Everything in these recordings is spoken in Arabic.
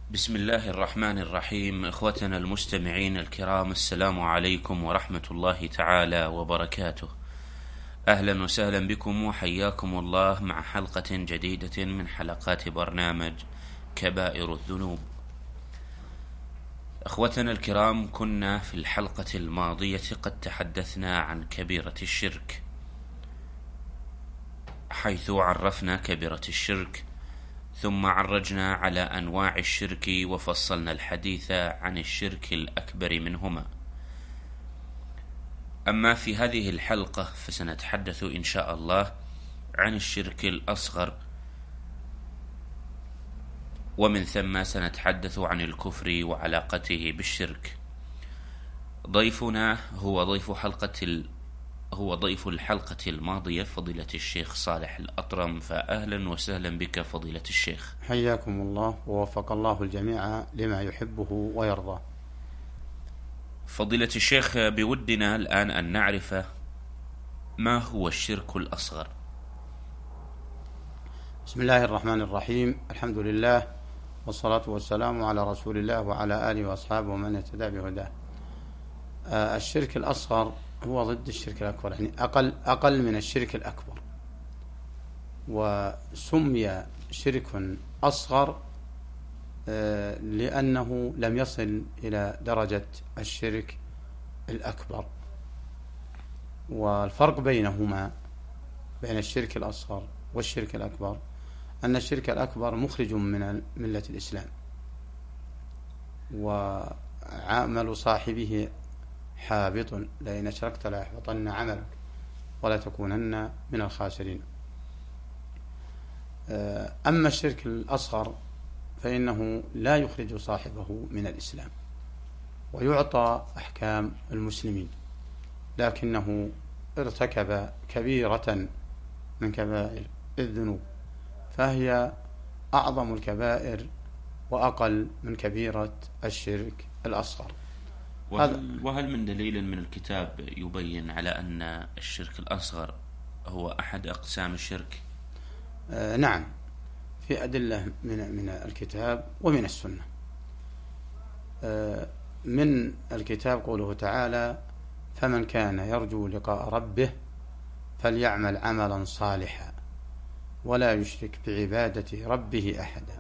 بسم الله الرحمن الرحيم. إخوتنا المستمعين الكرام، السلام عليكم ورحمة الله تعالى وبركاته. أهلا وسهلا بكم وحياكم الله مع حلقة جديدة من حلقات برنامج كبائر الذنوب. إخوتنا الكرام، كنا في الحلقة الماضية قد تحدثنا عن كبيرة الشرك، حيث عرفنا كبيرة الشرك، ثم عرجنا على أنواع الشرك وفصلنا الحديث عن الشرك الأكبر منهما. أما في هذه الحلقة فسنتحدث إن شاء الله عن الشرك الأصغر، ومن ثم سنتحدث عن الكفر وعلاقته بالشرك. ضيفنا هو ضيف الحلقة الماضية فضيلة الشيخ صالح الأطرم، فأهلا وسهلا بك فضيلة الشيخ. حياكم الله ووفق الله الجميع لما يحبه ويرضى. فضيلة الشيخ، بودنا الآن أن نعرف ما هو الشرك الأصغر. بسم الله الرحمن الرحيم، الحمد لله والصلاة والسلام على رسول الله وعلى آله وأصحابه ومن اهتدى بهداه. الشرك الأصغر هو ضد الشرك الأكبر، يعني أقل من الشرك الأكبر، وسمي شرك أصغر لأنه لم يصل إلى درجة الشرك الأكبر. والفرق بينهما، بين الشرك الأصغر والشرك الأكبر، أن الشرك الأكبر مخرج من ملة الإسلام، وعمل صاحبه حابط، لئن أشركت ليحبطن عملك ولا تكونن من الخاسرين. أما الشرك الأصغر فإنه لا يخرج صاحبه من الإسلام ويعطى أحكام المسلمين، لكنه ارتكب كبيرة من كبائر الذنوب، فهي أعظم الكبائر وأقل من كبيرة الشرك الأصغر. وهل من دليل من الكتاب يبين على أن الشرك الأصغر هو أحد أقسام الشرك؟ نعم، في أدلة من الكتاب ومن السنة. من الكتاب قوله تعالى: فمن كان يرجو لقاء ربه فليعمل عملا صالحا ولا يشرك بعبادة ربه أحدا.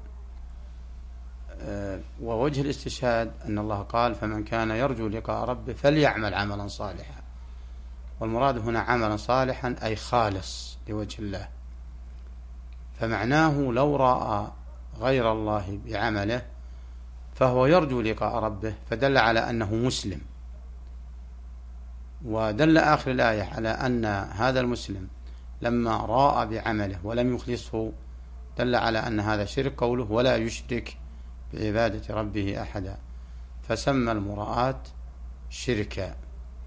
ووجه الاستشهاد أن الله قال: فمن كان يرجو لقاء ربه فليعمل عملا صالحا، والمراد هنا عملا صالحا أي خالص لوجه الله، فمعناه لو رأى غير الله بعمله فهو يرجو لقاء ربه، فدل على أنه مسلم. ودل آخر الآية على أن هذا المسلم لما راى بعمله ولم يخلصه دل على أن هذا شرك، قوله: ولا يشرك بعبادة ربه أحدا، فسمى المراءة شركا.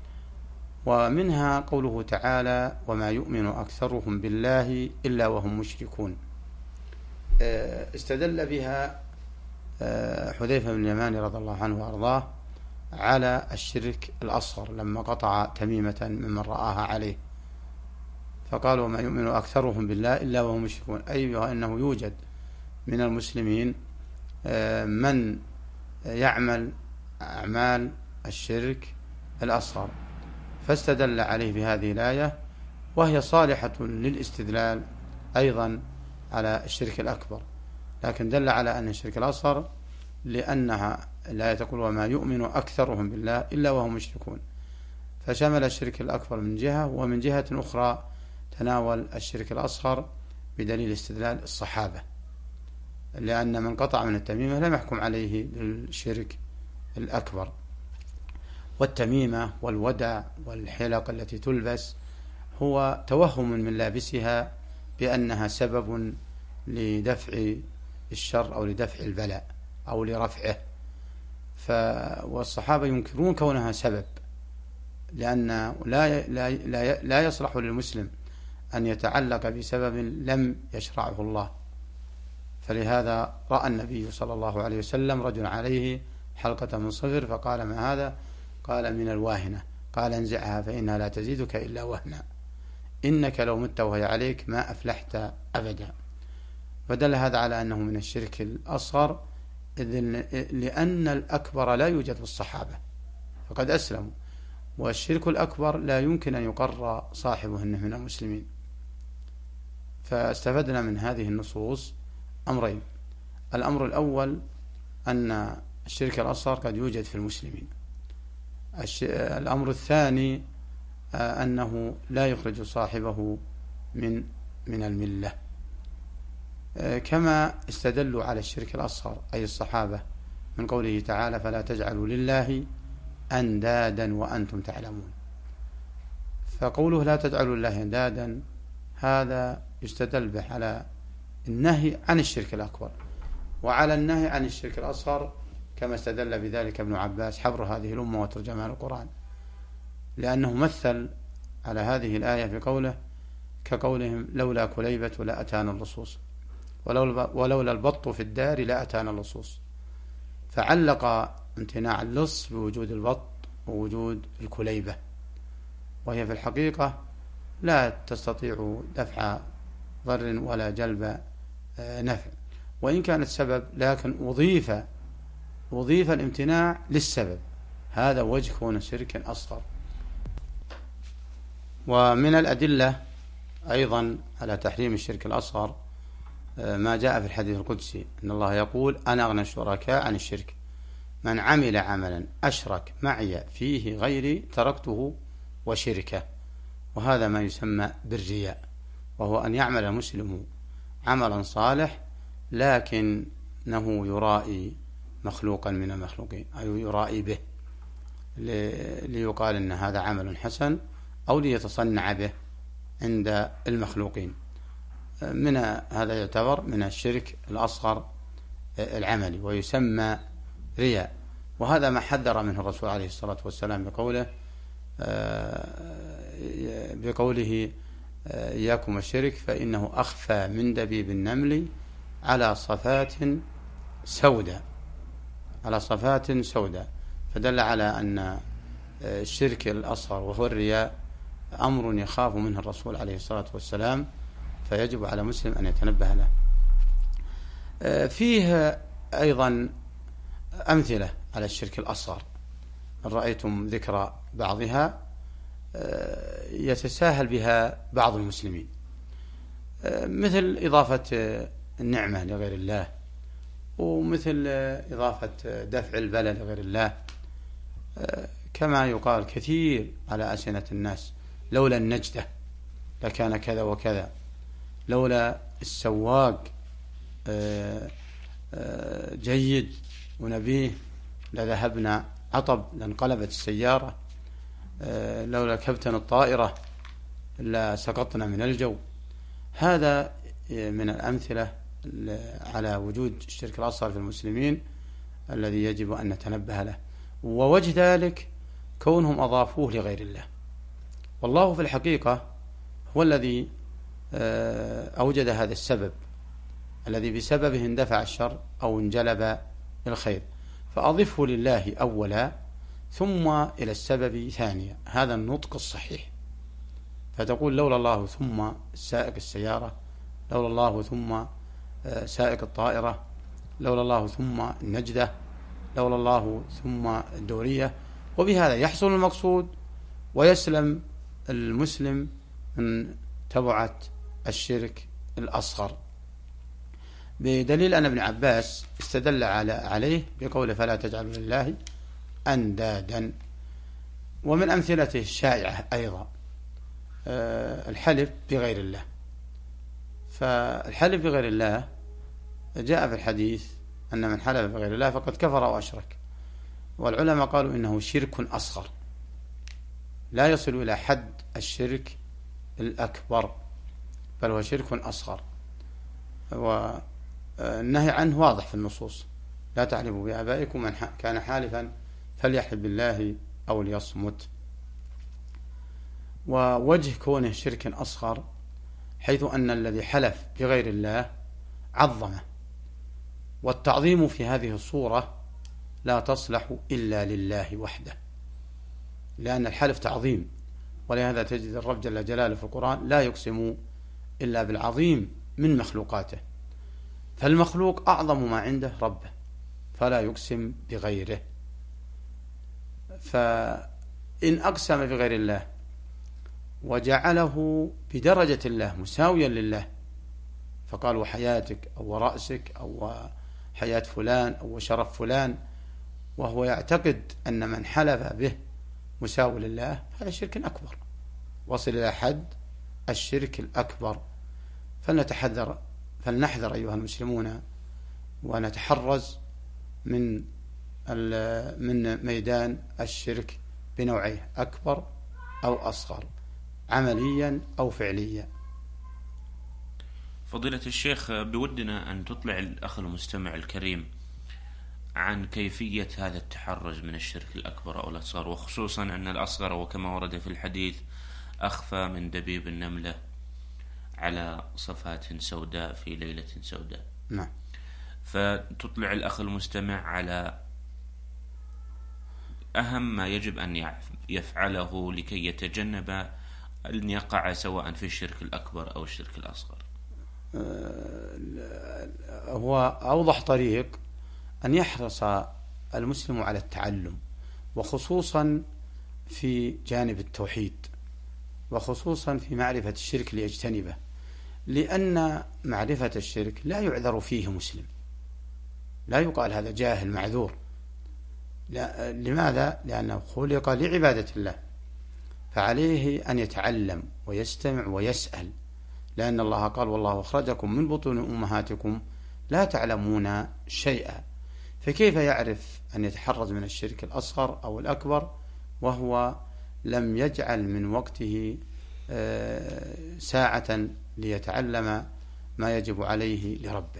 ومنها قوله تعالى: وما يؤمن أكثرهم بالله إلا وهم مشركون. استدل بها حذيفة بن اليمان رضي الله عنه وأرضاه على الشرك الأصغر لما قطع تميمة ممن رآها عليه، فقالوا: وما يؤمن أكثرهم بالله إلا وهم مشركون، أي أنه يوجد من المسلمين من يعمل أعمال الشرك الأصغر، فاستدل عليه بهذه الآية، وهي صالحة للاستدلال أيضا على الشرك الأكبر، لكن دل على أن الشرك الأصغر لأنها لا تقول وما يؤمن أكثرهم بالله إلا وهم مشركون، فشمل الشرك الأكبر من جهة، ومن جهة أخرى تناول الشرك الأصغر بدليل استدلال الصحابة، لأن من قطع من التميمة لم يحكم عليه بالشرك الأكبر. والتميمة والودع والحلق التي تلبس هو توهم من لابسها بأنها سبب لدفع الشر أو لدفع البلاء أو لرفعه، والصحابة ينكرون كونها سبب، لأن لا يصلح للمسلم أن يتعلق بسبب لم يشرعه الله. فلهذا رأى النبي صلى الله عليه وسلم رجل عليه حلقة من صفر فقال: ما هذا؟ قال: من الواهنة. قال: انزعها فإنها لا تزيدك إلا وهنا، إنك لو مت وهي عليك ما أفلحت أبدا. فدل هذا على أنه من الشرك الأصغر لأن الأكبر لا يوجد في الصحابة فقد أسلموا، والشرك الأكبر لا يمكن أن يقر صاحبه أنه من المسلمين. فاستفدنا من هذه النصوص أمرين: الأمر الأول أن الشرك الأصغر قد يوجد في المسلمين. الأمر الثاني أنه لا يخرج صاحبه من الملة. كما استدلوا على الشرك الأصغر أي الصحابة من قوله تعالى: فلا تجعلوا لله أندادا وأنتم تعلمون. فقوله لا تجعلوا لله أندادا هذا يستدل به على النهي عن الشرك الأكبر، وعلى النهي عن الشرك الأصغر كما استدل بذلك ابن عباس حبر هذه الأمة وترجمان القرآن، لأنه مثل على هذه الآية في قوله كقولهم: لولا كليبة لأتانا اللصوص ولولا البط في الدار لأتانا اللصوص. فعلق امتناع اللص بوجود البط ووجود الكليبة، وهي في الحقيقة لا تستطيع دفع ضر ولا جلب نفع، وإن كانت سبب لكن أضيف الامتناع للسبب. هذا وجه كون شرك أصغر. ومن الأدلة أيضا على تحريم الشرك الأصغر ما جاء في الحديث القدسي أن الله يقول: أنا أغنى الشركاء عن الشرك، من عمل عملا أشرك معي فيه غيري تركته وشركه. وهذا ما يسمى بالرياء، وهو أن يعمل المسلم عملا صالح لكنه يرائي مخلوقا من المخلوقين، أي يرائي به ليقال أن هذا عمل حسن أو ليتصنع به عند المخلوقين. من هذا يعتبر من الشرك الأصغر العملي ويسمى رياء. وهذا ما حذر منه الرسول عليه الصلاة والسلام بقوله إياكم الشرك فإنه أخفى من دبيب النمل على صفات سوداء. فدل على أن الشرك الأصغر وهو الرياء أمر يخاف منه الرسول عليه الصلاة والسلام، فيجب على مسلم أن يتنبه له. فيه أيضا أمثلة على الشرك الأصغر إن رأيتم ذكر بعضها يتساهل بها بعض المسلمين، مثل إضافة النعمة لغير الله، ومثل إضافة دفع البلاء لغير الله، كما يقال كثير على ألسنة الناس: لولا النجدة لكان كذا وكذا، لولا السواق جيد ونبيه لذهبنا عطب لانقلبت السيارة، لولا كابتن الطائرة لسقطنا من الجو. هذا من الأمثلة على وجود الشرك الأصغر في المسلمين الذي يجب أن نتنبه له. ووجه ذلك كونهم أضافوه لغير الله، والله في الحقيقة هو الذي أوجد هذا السبب الذي بسببه اندفع الشر أو انجلب الخير، فأضفه لله أولا ثم إلى السبب ثانيا. هذا النطق الصحيح. فتقول لولا الله ثم سائق السيارة، لولا الله ثم سائق الطائرة، لولا الله ثم النجدة، لولا الله ثم الدورية. وبهذا يحصل المقصود ويسلم المسلم من تبعة الشرك الأصغر، بدليل أن ابن عباس استدل عليه بقوله: فلا تجعلوا لله أندادا. ومن أمثلته الشائعة أيضا الحلف بغير الله. فالحلف بغير الله جاء في الحديث أن من حلف بغير الله فقد كفر أو أشرك، والعلماء قالوا إنه شرك أصغر لا يصل إلى حد الشرك الأكبر، بل هو شرك أصغر، والنهي عنه واضح في النصوص: لا تحلفوا بآبائكم، من كان حالفا فليحلف بالله أو ليصمت. ووجه كونه شرك أصغر حيث أن الذي حلف بغير الله عظمه، والتعظيم في هذه الصورة لا تصلح إلا لله وحده، لأن الحلف تعظيم، ولهذا تجد الرب جل جلاله في القرآن لا يقسم إلا بالعظيم من مخلوقاته، فالمخلوق أعظم ما عنده ربه، فلا يقسم بغيره. فإن أقسم بغير الله وجعله بدرجة الله مساويا لله، فقال وحياتك أو رأسك أو حياة فلان أو شرف فلان، وهو يعتقد أن من حلف به مساو لله، هذا شرك أكبر، وصل إلى حد الشرك الأكبر. فلنحذر أيها المسلمون ونتحرز من ميدان الشرك بنوعيه، أكبر أو أصغر، عمليا أو فعليا. فضيلة الشيخ، بودنا أن تطلع الأخ المستمع الكريم عن كيفية هذا التحرز من الشرك الأكبر أو الأصغر، وخصوصا أن الأصغر وكما ورد في الحديث أخفى من دبيب النملة على صفات سوداء في ليلة سوداء. نعم. فتطلع الأخ المستمع على أهم ما يجب أن يفعله لكي يتجنب أن يقع سواء في الشرك الأكبر أو الشرك الأصغر. هو أوضح طريق أن يحرص المسلم على التعلم، وخصوصا في جانب التوحيد، وخصوصا في معرفة الشرك ليجتنبه، لأن معرفة الشرك لا يعذر فيه مسلم، لا يقال هذا جاهل معذور. لماذا؟ لأنه خلق لعبادة الله، فعليه أن يتعلم ويستمع ويسأل، لأن الله قال والله أخرجكم من بطون أمهاتكم لا تعلمون شيئا. فكيف يعرف أن يتحرز من الشرك الأصغر أو الأكبر وهو لم يجعل من وقته ساعة ليتعلم ما يجب عليه لربه؟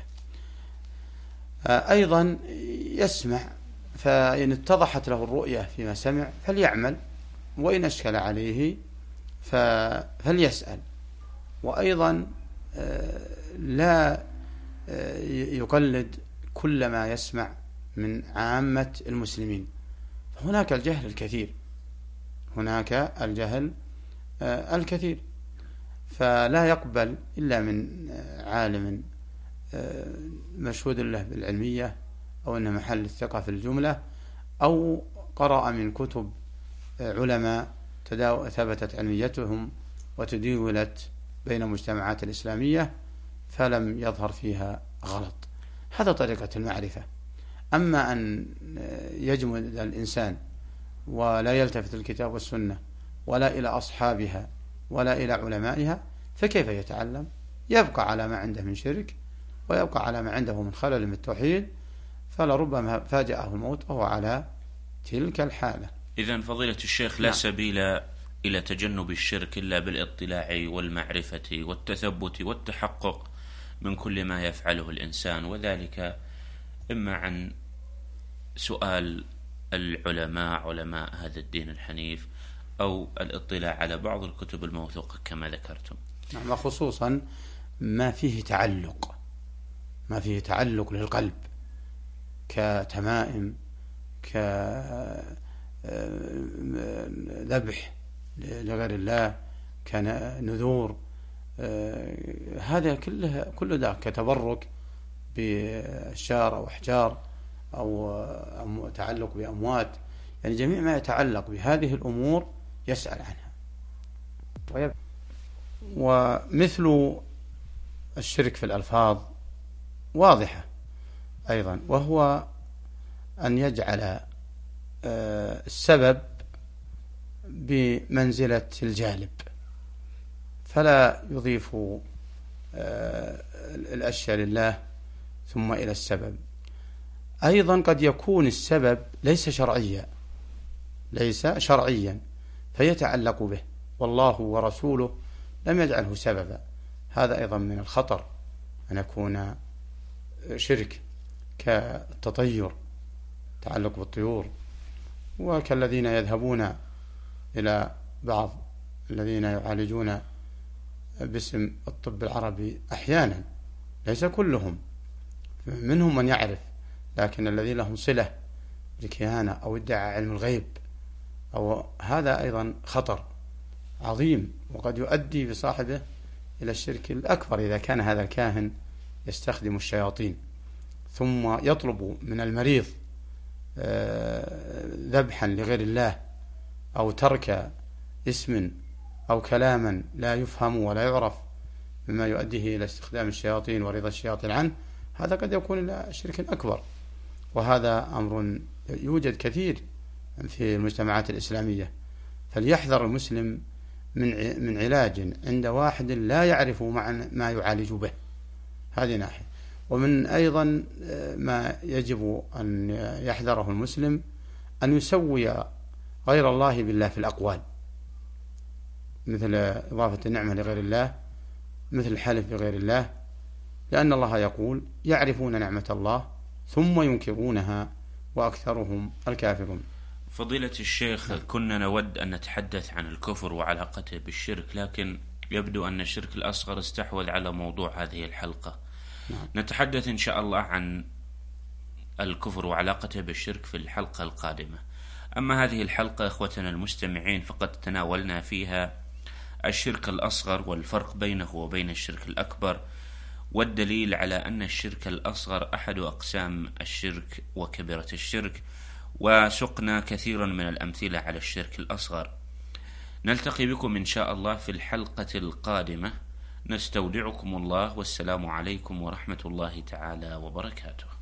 أيضا يسمع، فإن اتضحت له الرؤية فيما سمع فليعمل، وإن أشكل عليه فليسأل. وأيضا لا يقلد كل ما يسمع من عامة المسلمين، فهناك الجهل الكثير، هناك الجهل الكثير، فلا يقبل إلا من عالم مشهود له بالعلمية، أو أنه محل الثقة في الجملة، أو قرأ من كتب علماء ثبتت علميتهم وتداولت بين المجتمعات الإسلامية فلم يظهر فيها غلط. هذا طريقة المعرفة. أما أن يجمد الإنسان ولا يلتفت الكتاب والسنة ولا إلى أصحابها ولا إلى علمائها، فكيف يتعلم؟ يبقى على ما عنده من شرك، ويبقى على ما عنده من خلل من التوحيد، فلربما فاجأه الموت وهو على تلك الحالة. إذن فضيلة الشيخ، لا سبيل إلى تجنب الشرك إلا بالاطلاع والمعرفة والتثبت والتحقق من كل ما يفعله الإنسان، وذلك إما عن سؤال العلماء، علماء هذا الدين الحنيف، أو الاطلاع على بعض الكتب الموثوقة كما ذكرتم. نعم، وخصوصا ما فيه تعلق للقلب، كتمائم، كذبح لغير الله، كنذور، هذا كل ده، كتبرك بأشجار أو أحجار، أو تعلق بأموات، يعني جميع ما يتعلق بهذه الأمور يسأل عنها. ومثل الشرك في الألفاظ واضحة أيضا، وهو أن يجعل السبب بمنزلة الجالب، فلا يضيف الأشياء لله ثم إلى السبب. أيضا قد يكون السبب ليس شرعيا فيتعلق به، والله ورسوله لم يجعله سببا. هذا أيضا من الخطر أن يكون شرك، كالتطير، تعلق بالطيور، وكالذين يذهبون إلى بعض الذين يعالجون باسم الطب العربي أحيانا، ليس كلهم، منهم من يعرف، لكن الذين لهم صلة بالكهانة أو ادعاء علم الغيب، أو هذا أيضا خطر عظيم، وقد يؤدي بصاحبه إلى الشرك الأكبر إذا كان هذا الكاهن يستخدم الشياطين. ثم يطلب من المريض ذبحا لغير الله أو ترك اسم أو كلاما لا يفهم ولا يعرف مما يؤديه إلى استخدام الشياطين ورضا الشياطين عنه، هذا قد يكون إلى شرك أكبر. وهذا أمر يوجد كثير في المجتمعات الإسلامية، فليحذر المسلم من علاج عند واحد لا يعرف ما يعالج به. هذه ناحية. ومن أيضا ما يجب أن يحذره المسلم أن يسوي غير الله بالله في الأقوال، مثل إضافة النعمة لغير الله، مثل الحلف بغير الله، لأن الله يقول يعرفون نعمة الله ثم ينكرونها وأكثرهم الكافرون. فضيلة الشيخ، كنا نود أن نتحدث عن الكفر وعلاقته بالشرك، لكن يبدو أن الشرك الأصغر استحوذ على موضوع هذه الحلقة. نتحدث إن شاء الله عن الكفر وعلاقته بالشرك في الحلقة القادمة. أما هذه الحلقة إخوتنا المستمعين فقد تناولنا فيها الشرك الأصغر والفرق بينه وبين الشرك الأكبر، والدليل على أن الشرك الأصغر أحد أقسام الشرك وكبيرة الشرك، وسقنا كثيرا من الأمثلة على الشرك الأصغر. نلتقي بكم إن شاء الله في الحلقة القادمة. نستودعكم الله، والسلام عليكم ورحمة الله تعالى وبركاته.